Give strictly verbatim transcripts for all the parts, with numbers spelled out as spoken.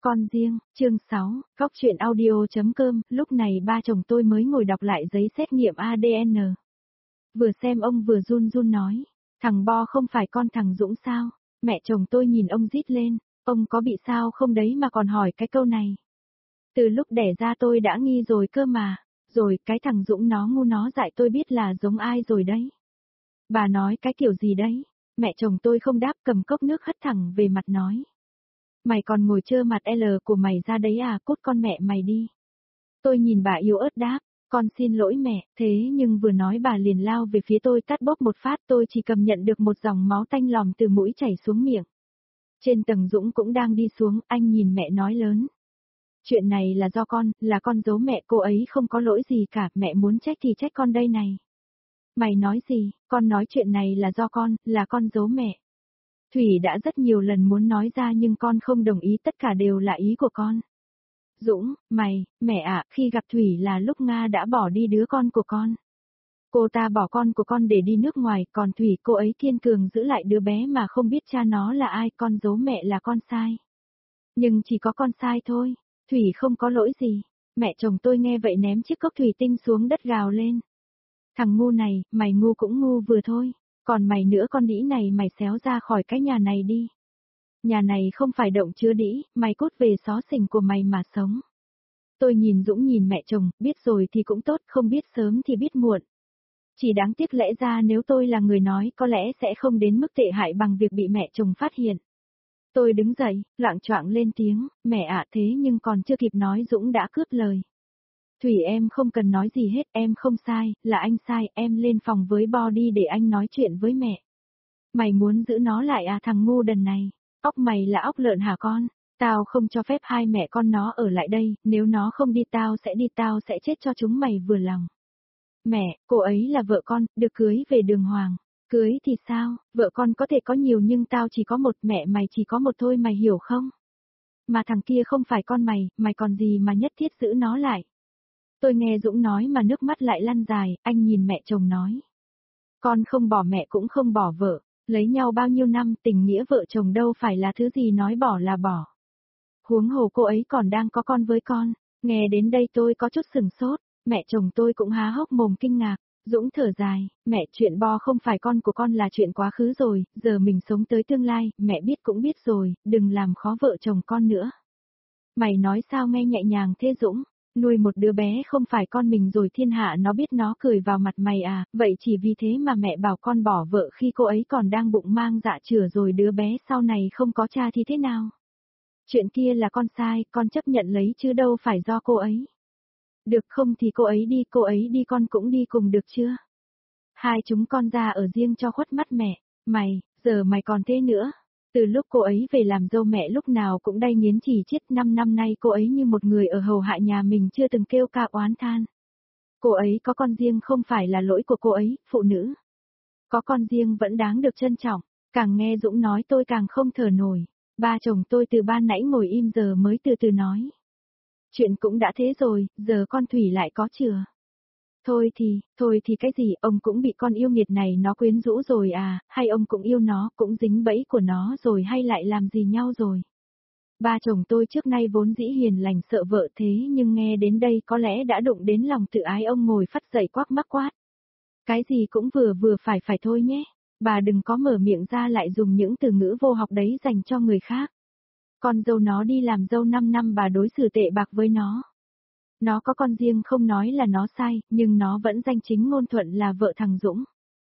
Con riêng, chương sáu, Góc truyện audio.com, lúc này ba chồng tôi mới ngồi đọc lại giấy xét nghiệm a đê en. Vừa xem ông vừa run run nói, thằng Bo không phải con thằng Dũng sao? Mẹ chồng tôi nhìn ông rít lên, ông có bị sao không đấy mà còn hỏi cái câu này. Từ lúc đẻ ra tôi đã nghi rồi cơ mà, rồi cái thằng Dũng nó ngu nó dại tôi biết là giống ai rồi đấy. Bà nói cái kiểu gì đấy? Mẹ chồng tôi không đáp, cầm cốc nước hất thẳng về mặt nói. Mày còn ngồi trơ mặt L của mày ra đấy à, cút con mẹ mày đi. Tôi nhìn bà yếu ớt đáp, con xin lỗi mẹ, thế nhưng vừa nói bà liền lao về phía tôi tát bốp một phát, tôi chỉ cầm nhận được một dòng máu tanh lòm từ mũi chảy xuống miệng. Trên tầng Dũng cũng đang đi xuống, anh nhìn mẹ nói lớn. Chuyện này là do con, là con giấu mẹ, cô ấy không có lỗi gì cả, mẹ muốn trách thì trách con đây này. Mày nói gì, con nói chuyện này là do con, là con giấu mẹ. Thủy đã rất nhiều lần muốn nói ra nhưng con không đồng ý, tất cả đều là ý của con. Dũng, mày, mẹ ạ, khi gặp Thủy là lúc Nga đã bỏ đi đứa con của con. Cô ta bỏ con của con để đi nước ngoài, còn Thủy cô ấy kiên cường giữ lại đứa bé mà không biết cha nó là ai, con giấu mẹ là con sai. Nhưng chỉ có con sai thôi, Thủy không có lỗi gì. Mẹ chồng tôi nghe vậy ném chiếc cốc thủy tinh xuống đất gào lên. Thằng ngu này, mày ngu cũng ngu vừa thôi. Còn mày nữa, con đĩ này, mày xéo ra khỏi cái nhà này đi. Nhà này không phải động chứa đĩ, mày cút về xó xỉnh của mày mà sống. Tôi nhìn Dũng nhìn mẹ chồng, biết rồi thì cũng tốt, không biết sớm thì biết muộn. Chỉ đáng tiếc lẽ ra nếu tôi là người nói có lẽ sẽ không đến mức tệ hại bằng việc bị mẹ chồng phát hiện. Tôi đứng dậy, loạng choạng lên tiếng, mẹ ạ, thế nhưng còn chưa kịp nói Dũng đã cướp lời. Thủy em không cần nói gì hết, em không sai, là anh sai, em lên phòng với Bo đi để anh nói chuyện với mẹ. Mày muốn giữ nó lại à thằng ngu đần này, óc mày là óc lợn hả con, tao không cho phép hai mẹ con nó ở lại đây, nếu nó không đi tao sẽ đi, tao sẽ chết cho chúng mày vừa lòng. Mẹ, cô ấy là vợ con, được cưới về đường hoàng, cưới thì sao, vợ con có thể có nhiều nhưng tao chỉ có một, mẹ mày chỉ có một thôi, mày hiểu không? Mà thằng kia không phải con mày, mày còn gì mà nhất thiết giữ nó lại. Tôi nghe Dũng nói mà nước mắt lại lăn dài, anh nhìn mẹ chồng nói. Con không bỏ mẹ cũng không bỏ vợ, lấy nhau bao nhiêu năm, tình nghĩa vợ chồng đâu phải là thứ gì nói bỏ là bỏ. Huống hồ cô ấy còn đang có con với con, nghe đến đây tôi có chút sừng sốt, mẹ chồng tôi cũng há hốc mồm kinh ngạc. Dũng thở dài, mẹ, chuyện Bo không phải con của con là chuyện quá khứ rồi, giờ mình sống tới tương lai, mẹ biết cũng biết rồi, đừng làm khó vợ chồng con nữa. Mày nói sao nghe nhẹ nhàng thế Dũng? Nuôi một đứa bé không phải con mình rồi thiên hạ nó biết nó cười vào mặt mày à, vậy chỉ vì thế mà mẹ bảo con bỏ vợ khi cô ấy còn đang bụng mang dạ chửa rồi đứa bé sau này không có cha thì thế nào? Chuyện kia là con sai, con chấp nhận lấy chứ đâu phải do cô ấy. Được không thì cô ấy đi, cô ấy đi con cũng đi cùng được chưa? Hai chúng con ra ở riêng cho khuất mắt mẹ, mày, giờ mày còn thế nữa. Từ lúc cô ấy về làm dâu mẹ lúc nào cũng đay nghiến chỉ chiết, năm năm nay cô ấy như một người ở hầu hạ nhà mình chưa từng kêu ca oán than. Cô ấy có con riêng không phải là lỗi của cô ấy, phụ nữ. Có con riêng vẫn đáng được trân trọng, càng nghe Dũng nói tôi càng không thở nổi. Ba chồng tôi từ ban nãy ngồi im giờ mới từ từ nói. Chuyện cũng đã thế rồi, giờ con Thủy lại có chừa. Thôi thì, thôi thì cái gì, ông cũng bị con yêu nghiệt này nó quyến rũ rồi à, hay ông cũng yêu nó, cũng dính bẫy của nó rồi hay lại làm gì nhau rồi. Ba chồng tôi trước nay vốn dĩ hiền lành sợ vợ thế nhưng nghe đến đây có lẽ đã đụng đến lòng tự ái, ông ngồi phắt dậy quắc mắc quát. Cái gì cũng vừa vừa phải phải thôi nhé, bà đừng có mở miệng ra lại dùng những từ ngữ vô học đấy dành cho người khác. Con dâu nó đi làm dâu năm năm bà đối xử tệ bạc với nó. Nó có con riêng không nói là nó sai, nhưng nó vẫn danh chính ngôn thuận là vợ thằng Dũng.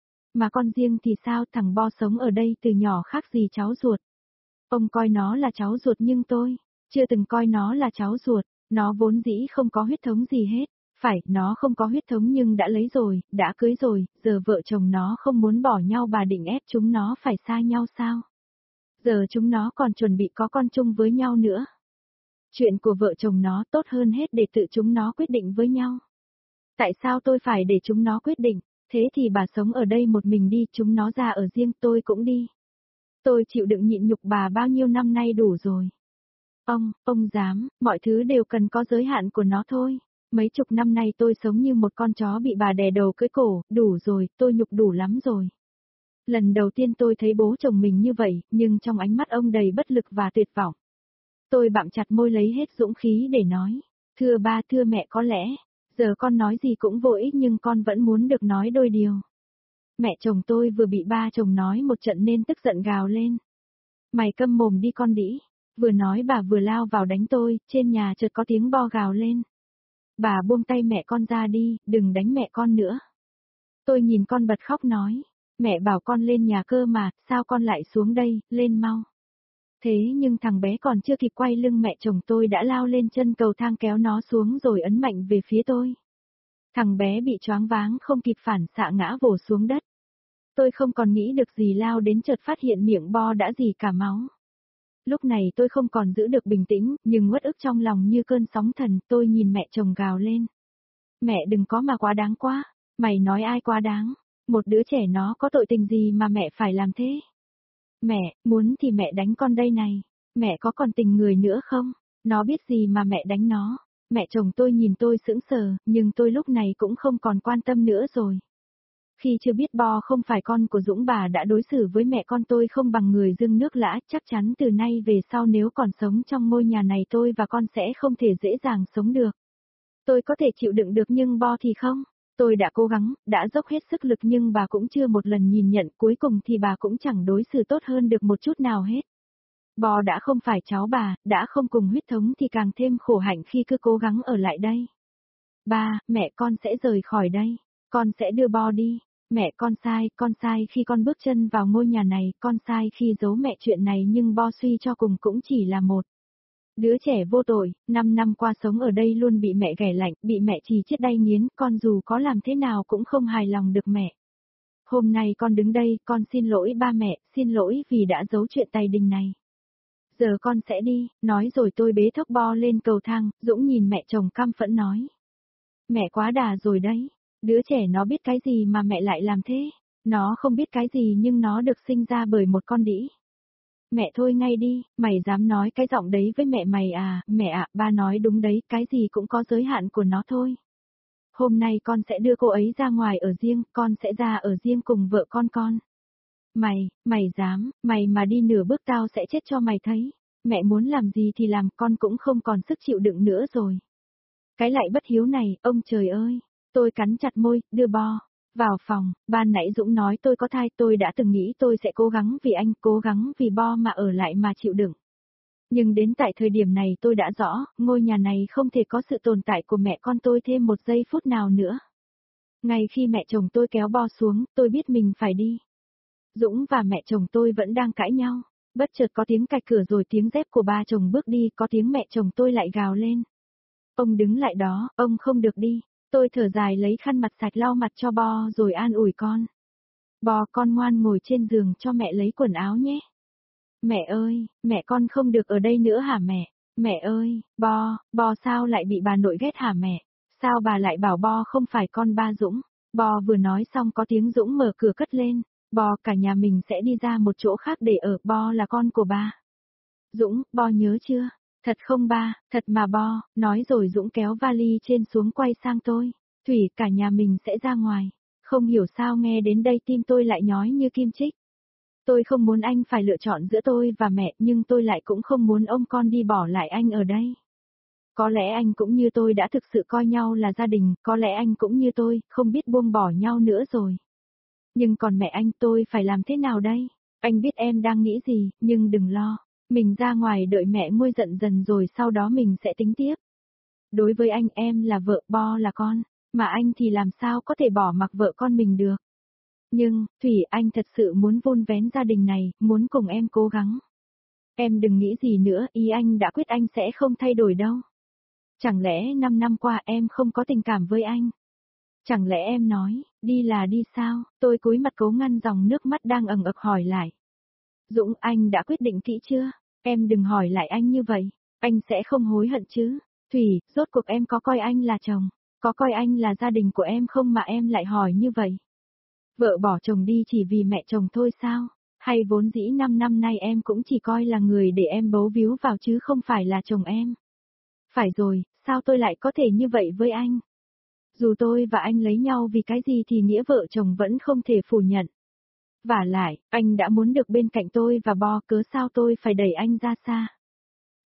Mà con riêng thì sao, thằng Bo sống ở đây từ nhỏ khác gì cháu ruột. Ông coi nó là cháu ruột nhưng tôi, chưa từng coi nó là cháu ruột, nó vốn dĩ không có huyết thống gì hết. Phải, nó không có huyết thống nhưng đã lấy rồi, đã cưới rồi, giờ vợ chồng nó không muốn bỏ nhau, bà định ép chúng nó phải xa nhau sao? Giờ chúng nó còn chuẩn bị có con chung với nhau nữa. Chuyện của vợ chồng nó tốt hơn hết để tự chúng nó quyết định với nhau. Tại sao tôi phải để chúng nó quyết định, thế thì bà sống ở đây một mình đi, chúng nó ra ở riêng tôi cũng đi. Tôi chịu đựng nhịn nhục bà bao nhiêu năm nay đủ rồi. Ông, ông dám, mọi thứ đều cần có giới hạn của nó thôi. Mấy chục năm nay tôi sống như một con chó bị bà đè đầu cưỡi cổ, đủ rồi, tôi nhục đủ lắm rồi. Lần đầu tiên tôi thấy bố chồng mình như vậy, nhưng trong ánh mắt ông đầy bất lực và tuyệt vọng. Tôi bặm chặt môi lấy hết dũng khí để nói. Thưa ba, thưa mẹ, có lẽ, giờ con nói gì cũng vô ích nhưng con vẫn muốn được nói đôi điều. Mẹ chồng tôi vừa bị ba chồng nói một trận nên tức giận gào lên. Mày câm mồm đi con đĩ. Vừa nói bà vừa lao vào đánh tôi, trên nhà chợt có tiếng Bo gào lên. Bà buông tay mẹ con ra đi, đừng đánh mẹ con nữa. Tôi nhìn con bật khóc nói. Mẹ bảo con lên nhà cơ mà, sao con lại xuống đây, lên mau. Thế nhưng thằng bé còn chưa kịp quay lưng mẹ chồng tôi đã lao lên chân cầu thang kéo nó xuống rồi ấn mạnh về phía tôi. Thằng bé bị choáng váng không kịp phản xạ ngã vồ xuống đất. Tôi không còn nghĩ được gì lao đến chợt phát hiện miệng Bo đã rỉ cả máu. Lúc này tôi không còn giữ được bình tĩnh, nhưng uất ức trong lòng như cơn sóng thần, tôi nhìn mẹ chồng gào lên. Mẹ đừng có mà quá đáng quá, mày nói ai quá đáng, một đứa trẻ nó có tội tình gì mà mẹ phải làm thế? Mẹ, muốn thì mẹ đánh con đây này, mẹ có còn tình người nữa không? Nó biết gì mà mẹ đánh nó? Mẹ chồng tôi nhìn tôi sững sờ, nhưng tôi lúc này cũng không còn quan tâm nữa rồi. Khi chưa biết Bo không phải con của Dũng, bà đã đối xử với mẹ con tôi không bằng người dưng nước lã, chắc chắn từ nay về sau nếu còn sống trong ngôi nhà này tôi và con sẽ không thể dễ dàng sống được. Tôi có thể chịu đựng được nhưng Bo thì không. Tôi đã cố gắng, đã dốc hết sức lực nhưng bà cũng chưa một lần nhìn nhận, cuối cùng thì bà cũng chẳng đối xử tốt hơn được một chút nào hết. Bo đã không phải cháu bà, đã không cùng huyết thống thì càng thêm khổ hạnh khi cứ cố gắng ở lại đây. Ba, mẹ con sẽ rời khỏi đây, con sẽ đưa Bo đi. Mẹ con sai, con sai khi con bước chân vào ngôi nhà này, con sai khi giấu mẹ chuyện này nhưng Bo suy cho cùng cũng chỉ là một đứa trẻ vô tội, năm năm qua sống ở đây luôn bị mẹ ghẻ lạnh, bị mẹ chì chết đay nghiến, con dù có làm thế nào cũng không hài lòng được mẹ. Hôm nay con đứng đây, con xin lỗi ba mẹ, xin lỗi vì đã giấu chuyện Tày Đình này. Giờ con sẽ đi, nói rồi tôi bế thốc Bo lên cầu thang, Dũng nhìn mẹ chồng căm phẫn nói. Mẹ quá đà rồi đấy, đứa trẻ nó biết cái gì mà mẹ lại làm thế, nó không biết cái gì nhưng nó được sinh ra bởi một con đĩ. Mẹ thôi ngay đi, mày dám nói cái giọng đấy với mẹ mày à, mẹ ạ, ba nói đúng đấy, cái gì cũng có giới hạn của nó thôi. Hôm nay con sẽ đưa cô ấy ra ngoài ở riêng, con sẽ ra ở riêng cùng vợ con con. Mày, mày dám, mày mà đi nửa bước tao sẽ chết cho mày thấy. Mẹ muốn làm gì thì làm, con cũng không còn sức chịu đựng nữa rồi. Cái lại bất hiếu này, ông trời ơi. Tôi cắn chặt môi, đưa Bo vào phòng, ban nãy Dũng nói tôi có thai, tôi đã từng nghĩ tôi sẽ cố gắng vì anh, cố gắng vì Bo mà ở lại mà chịu đựng. Nhưng đến tại thời điểm này tôi đã rõ, ngôi nhà này không thể có sự tồn tại của mẹ con tôi thêm một giây phút nào nữa. Ngay khi mẹ chồng tôi kéo Bo xuống, tôi biết mình phải đi. Dũng và mẹ chồng tôi vẫn đang cãi nhau, bất chợt có tiếng cạch cửa rồi tiếng dép của ba chồng bước đi, có tiếng mẹ chồng tôi lại gào lên. Ông đứng lại đó, ông không được đi. Tôi thở dài lấy khăn mặt sạch lau mặt cho Bo rồi an ủi con. Bo, con ngoan ngồi trên giường cho mẹ lấy quần áo nhé. Mẹ ơi, mẹ con không được ở đây nữa hả mẹ? Mẹ ơi, Bo, Bo sao lại bị bà nội ghét hả mẹ? Sao bà lại bảo Bo không phải con ba Dũng? Bo vừa nói xong có tiếng Dũng mở cửa cất lên. Bo, cả nhà mình sẽ đi ra một chỗ khác để ở, Bo là con của ba. Dũng, Bo nhớ chưa? Thật không ba, thật mà Bo, nói rồi Dũng kéo vali trên xuống quay sang tôi. Thủy, cả nhà mình sẽ ra ngoài. Không hiểu sao nghe đến đây tim tôi lại nhói như kim chích. Tôi không muốn anh phải lựa chọn giữa tôi và mẹ, nhưng tôi lại cũng không muốn ông con đi bỏ lại anh ở đây. Có lẽ anh cũng như tôi đã thực sự coi nhau là gia đình, có lẽ anh cũng như tôi, không biết buông bỏ nhau nữa rồi. Nhưng còn mẹ anh, tôi phải làm thế nào đây? Anh biết em đang nghĩ gì, nhưng đừng lo. Mình ra ngoài đợi mẹ nguôi giận dần rồi sau đó mình sẽ tính tiếp. Đối với anh, em là vợ, Bo là con, mà anh thì làm sao có thể bỏ mặc vợ con mình được. Nhưng, Thủy, anh thật sự muốn vun vén gia đình này, muốn cùng em cố gắng. Em đừng nghĩ gì nữa, ý anh đã quyết, anh sẽ không thay đổi đâu. Chẳng lẽ năm năm qua em không có tình cảm với anh? Chẳng lẽ em nói, đi là đi sao? Tôi cúi mặt cố ngăn dòng nước mắt đang ẩn ực hỏi lại. Dũng, anh đã quyết định kỹ chưa? Em đừng hỏi lại anh như vậy, anh sẽ không hối hận chứ. Thủy, rốt cuộc em có coi anh là chồng, có coi anh là gia đình của em không mà em lại hỏi như vậy? Vợ bỏ chồng đi chỉ vì mẹ chồng thôi sao? Hay vốn dĩ năm năm nay em cũng chỉ coi là người để em bấu víu vào chứ không phải là chồng em? Phải rồi, sao tôi lại có thể như vậy với anh? Dù tôi và anh lấy nhau vì cái gì thì nghĩa vợ chồng vẫn không thể phủ nhận. Vả lại, anh đã muốn được bên cạnh tôi và Bo, cớ sao tôi phải đẩy anh ra xa?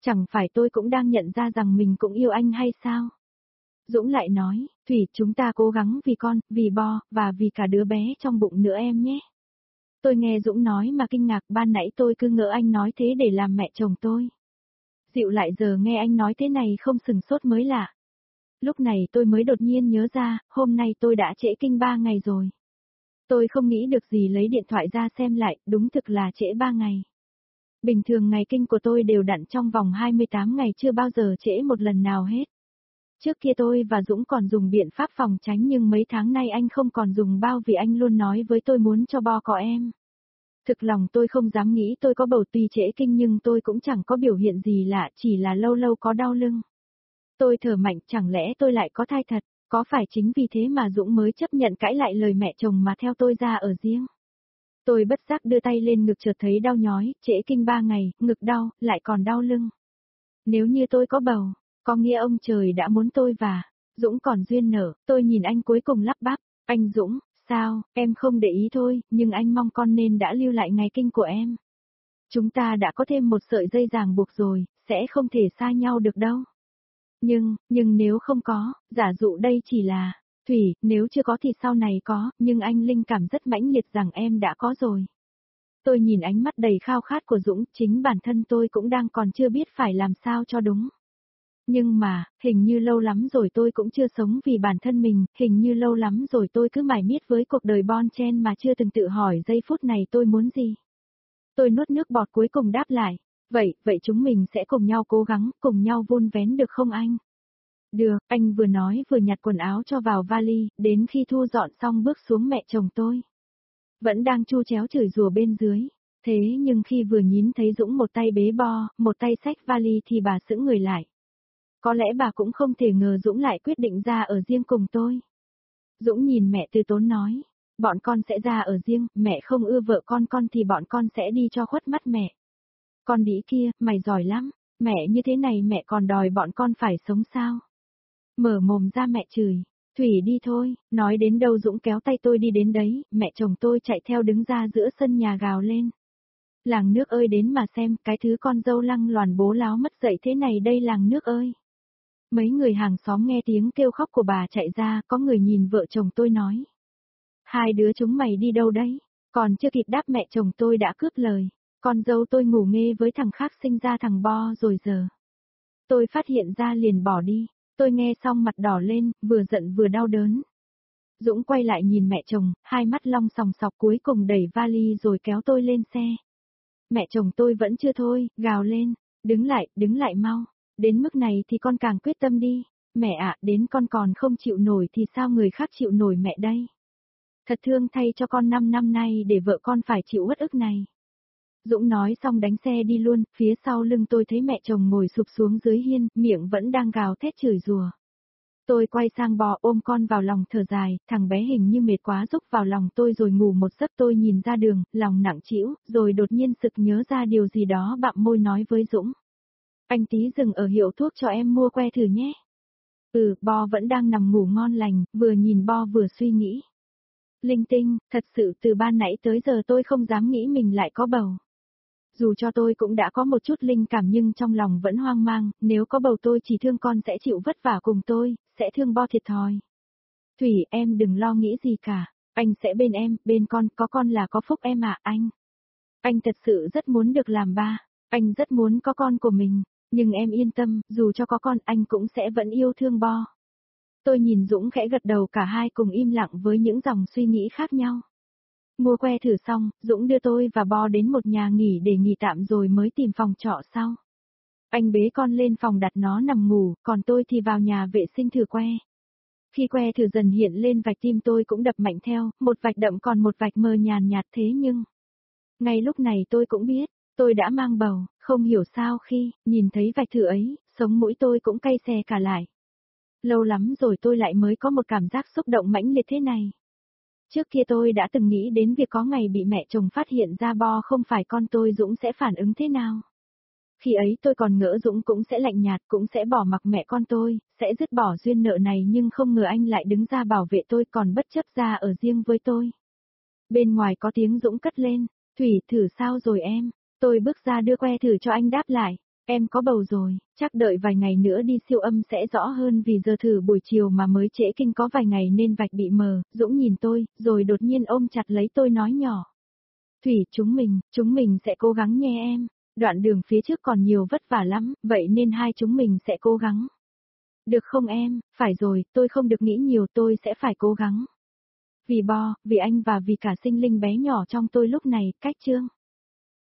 Chẳng phải tôi cũng đang nhận ra rằng mình cũng yêu anh hay sao? Dũng lại nói, Thủy, chúng ta cố gắng vì con, vì Bo, và vì cả đứa bé trong bụng nữa em nhé. Tôi nghe Dũng nói mà kinh ngạc, ban nãy tôi cứ ngỡ anh nói thế để làm mẹ chồng tôi. Dịu lại giờ nghe anh nói thế này không sừng sốt mới lạ. Lúc này tôi mới đột nhiên nhớ ra, hôm nay tôi đã trễ kinh ba ngày rồi. Tôi không nghĩ được gì lấy điện thoại ra xem lại, đúng thực là trễ ba ngày. Bình thường ngày kinh của tôi đều đặn trong vòng hai mươi tám ngày, chưa bao giờ trễ một lần nào hết. Trước kia tôi và Dũng còn dùng biện pháp phòng tránh, nhưng mấy tháng nay anh không còn dùng bao vì anh luôn nói với tôi muốn cho Bo có em. Thực lòng tôi không dám nghĩ tôi có bầu, tuy trễ kinh nhưng tôi cũng chẳng có biểu hiện gì lạ, chỉ là lâu lâu có đau lưng. Tôi thở mạnh, chẳng lẽ tôi lại có thai thật, có phải chính vì thế mà Dũng mới chấp nhận cãi lại lời mẹ chồng mà theo tôi ra ở riêng. Tôi bất giác đưa tay lên ngực, chợt thấy đau nhói, trễ kinh ba ngày, ngực đau, lại còn đau lưng. Nếu như tôi có bầu, có nghĩa ông trời đã muốn tôi và Dũng còn duyên nợ. Tôi nhìn anh cuối cùng lắp bắp, anh Dũng, sao, em không để ý thôi, nhưng anh mong con nên đã lưu lại ngày kinh của em. Chúng ta đã có thêm một sợi dây ràng buộc rồi, sẽ không thể xa nhau được đâu. Nhưng, nhưng nếu không có, giả dụ đây chỉ là, Thủy, nếu chưa có thì sau này có, nhưng anh linh cảm rất mãnh liệt rằng em đã có rồi. Tôi nhìn ánh mắt đầy khao khát của Dũng, chính bản thân tôi cũng đang còn chưa biết phải làm sao cho đúng. Nhưng mà, hình như lâu lắm rồi tôi cũng chưa sống vì bản thân mình, hình như lâu lắm rồi tôi cứ mải miết với cuộc đời bon chen mà chưa từng tự hỏi giây phút này tôi muốn gì. Tôi nuốt nước bọt cuối cùng đáp lại, vậy, vậy chúng mình sẽ cùng nhau cố gắng, cùng nhau vun vén được không anh? Được, anh vừa nói vừa nhặt quần áo cho vào vali, đến khi thu dọn xong bước xuống, mẹ chồng tôi vẫn đang chu chéo chửi rủa bên dưới. Thế nhưng khi vừa nhìn thấy Dũng một tay bế Bo, một tay xách vali thì bà sững người lại. Có lẽ bà cũng không thể ngờ Dũng lại quyết định ra ở riêng cùng tôi. Dũng nhìn mẹ từ tốn nói, bọn con sẽ ra ở riêng, mẹ không ưa vợ con con thì bọn con sẽ đi cho khuất mắt mẹ. Con đĩ kia, mày giỏi lắm, mẹ như thế này mẹ còn đòi bọn con phải sống sao? Mở mồm ra mẹ chửi, Thủy đi thôi, nói đến đâu Dũng kéo tay tôi đi đến đấy, mẹ chồng tôi chạy theo đứng ra giữa sân nhà gào lên. Làng nước ơi đến mà xem, cái thứ con dâu lăng loàn bố láo mất dậy thế này đây làng nước ơi. Mấy người hàng xóm nghe tiếng kêu khóc của bà chạy ra, có người nhìn vợ chồng tôi nói. Hai đứa chúng mày đi đâu đấy? Còn chưa kịp đáp mẹ chồng tôi đã cướp lời. Con dâu tôi ngủ nghe với thằng khác sinh ra thằng Bo rồi giờ. Tôi phát hiện ra liền bỏ đi. Tôi nghe xong mặt đỏ lên, vừa giận vừa đau đớn. Dũng quay lại nhìn mẹ chồng, hai mắt long sòng sọc, cuối cùng đẩy vali rồi kéo tôi lên xe. Mẹ chồng tôi vẫn chưa thôi, gào lên. Đứng lại, đứng lại mau. Đến mức này thì con càng quyết tâm đi. Mẹ ạ, đến con còn không chịu nổi thì sao người khác chịu nổi mẹ đây? Thật thương thay cho con năm năm nay để vợ con phải chịu uất ức này. Dũng nói xong đánh xe đi luôn, phía sau lưng tôi thấy mẹ chồng ngồi sụp xuống dưới hiên, miệng vẫn đang gào thét chửi rủa. Tôi quay sang Bò ôm con vào lòng thở dài, thằng bé hình như mệt quá rúc vào lòng tôi rồi ngủ một giấc. Tôi nhìn ra đường, lòng nặng trĩu, rồi đột nhiên sực nhớ ra điều gì đó, bặm môi nói với Dũng. Anh tí dừng ở hiệu thuốc cho em mua que thử nhé. Ừ, Bo vẫn đang nằm ngủ ngon lành, vừa nhìn Bo vừa suy nghĩ. Linh tinh, thật sự từ ban nãy tới giờ tôi không dám nghĩ mình lại có bầu. Dù cho tôi cũng đã có một chút linh cảm nhưng trong lòng vẫn hoang mang, nếu có bầu tôi chỉ thương con sẽ chịu vất vả cùng tôi, sẽ thương Bo thiệt thòi. Thủy, em đừng lo nghĩ gì cả, anh sẽ bên em, bên con, có con là có phúc em ạ anh. Anh thật sự rất muốn được làm ba, anh rất muốn có con của mình, nhưng em yên tâm, dù cho có con anh cũng sẽ vẫn yêu thương Bo. Tôi nhìn Dũng khẽ gật đầu, cả hai cùng im lặng với những dòng suy nghĩ khác nhau. Mua que thử xong, Dũng đưa tôi và Bo đến một nhà nghỉ để nghỉ tạm rồi mới tìm phòng trọ sau. Anh bế con lên phòng đặt nó nằm ngủ, còn tôi thì vào nhà vệ sinh thử que. Khi que thử dần hiện lên vạch tim tôi cũng đập mạnh theo, một vạch đậm còn một vạch mờ nhàn nhạt thế nhưng. Ngay lúc này tôi cũng biết, tôi đã mang bầu, không hiểu sao khi nhìn thấy vạch thử ấy, sống mũi tôi cũng cay xè cả lại. Lâu lắm rồi tôi lại mới có một cảm giác xúc động mãnh liệt thế này. Trước kia tôi đã từng nghĩ đến việc có ngày bị mẹ chồng phát hiện ra Bo không phải con tôi, Dũng sẽ phản ứng thế nào. Khi ấy tôi còn ngỡ Dũng cũng sẽ lạnh nhạt, cũng sẽ bỏ mặc mẹ con tôi, sẽ dứt bỏ duyên nợ này, nhưng không ngờ anh lại đứng ra bảo vệ tôi, còn bất chấp ra ở riêng với tôi. Bên ngoài có tiếng Dũng cất lên, Thủy, thử sao rồi em? Tôi bước ra đưa que thử cho anh đáp lại. Em có bầu rồi, chắc đợi vài ngày nữa đi siêu âm sẽ rõ hơn vì giờ thử buổi chiều mà mới trễ kinh có vài ngày nên vạch bị mờ. Dũng nhìn tôi, rồi đột nhiên ôm chặt lấy tôi nói nhỏ. Thủy, chúng mình, chúng mình sẽ cố gắng nha em. Đoạn đường phía trước còn nhiều vất vả lắm, vậy nên hai chúng mình sẽ cố gắng. Được không em? Phải rồi, tôi không được nghĩ nhiều, tôi sẽ phải cố gắng. Vì Bo, vì anh và vì cả sinh linh bé nhỏ trong tôi lúc này, cách Trương.